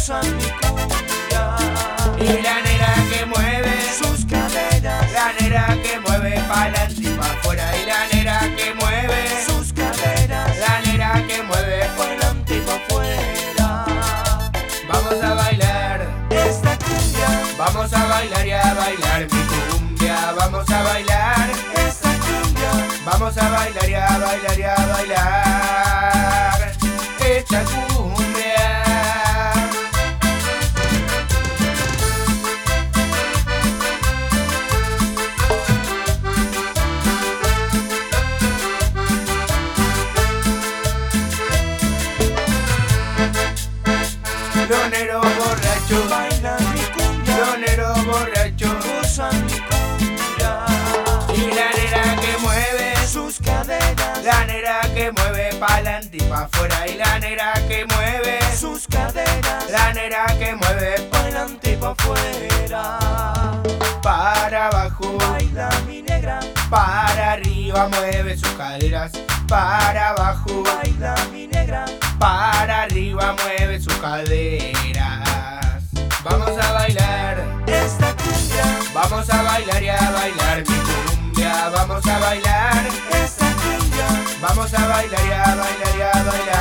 gozan mi cumbia. Y la nera que mueve Sus caderas, la nera que mueve pa'lante y pa' afuera. Y la nera que mueve sus caderas, la nera que mueve. pa'lante y pa' afuera. Vamos a bailar, Esta cumbia, vamos a bailar y a bailar mi cumbia. Vamos a bailar, esta cumbia, vamos a bailar y a bailar y a bailar esta cumbia. Lonero borracho, bailan mi cumbia, lonero borracho. gozan mi cumbia. Y la nera que mueve, Sus caderas, la nera que mueve pa'lante y pa' afuera. Y la nera que mueve, sus caderas, la nera que mueve pa'lante y pa' afuera. para abajo, Baila mi negra, para arriba, mueve sus caderas. Para abajo, baila mi negra, para arriba, mueve sus caderas. Vamos a bailar, esta cumbia, vamos a bailar y a bailar mi cumbia. Vamos a bailar, esta cumbia, vamos a bailar y a bailar y a bailar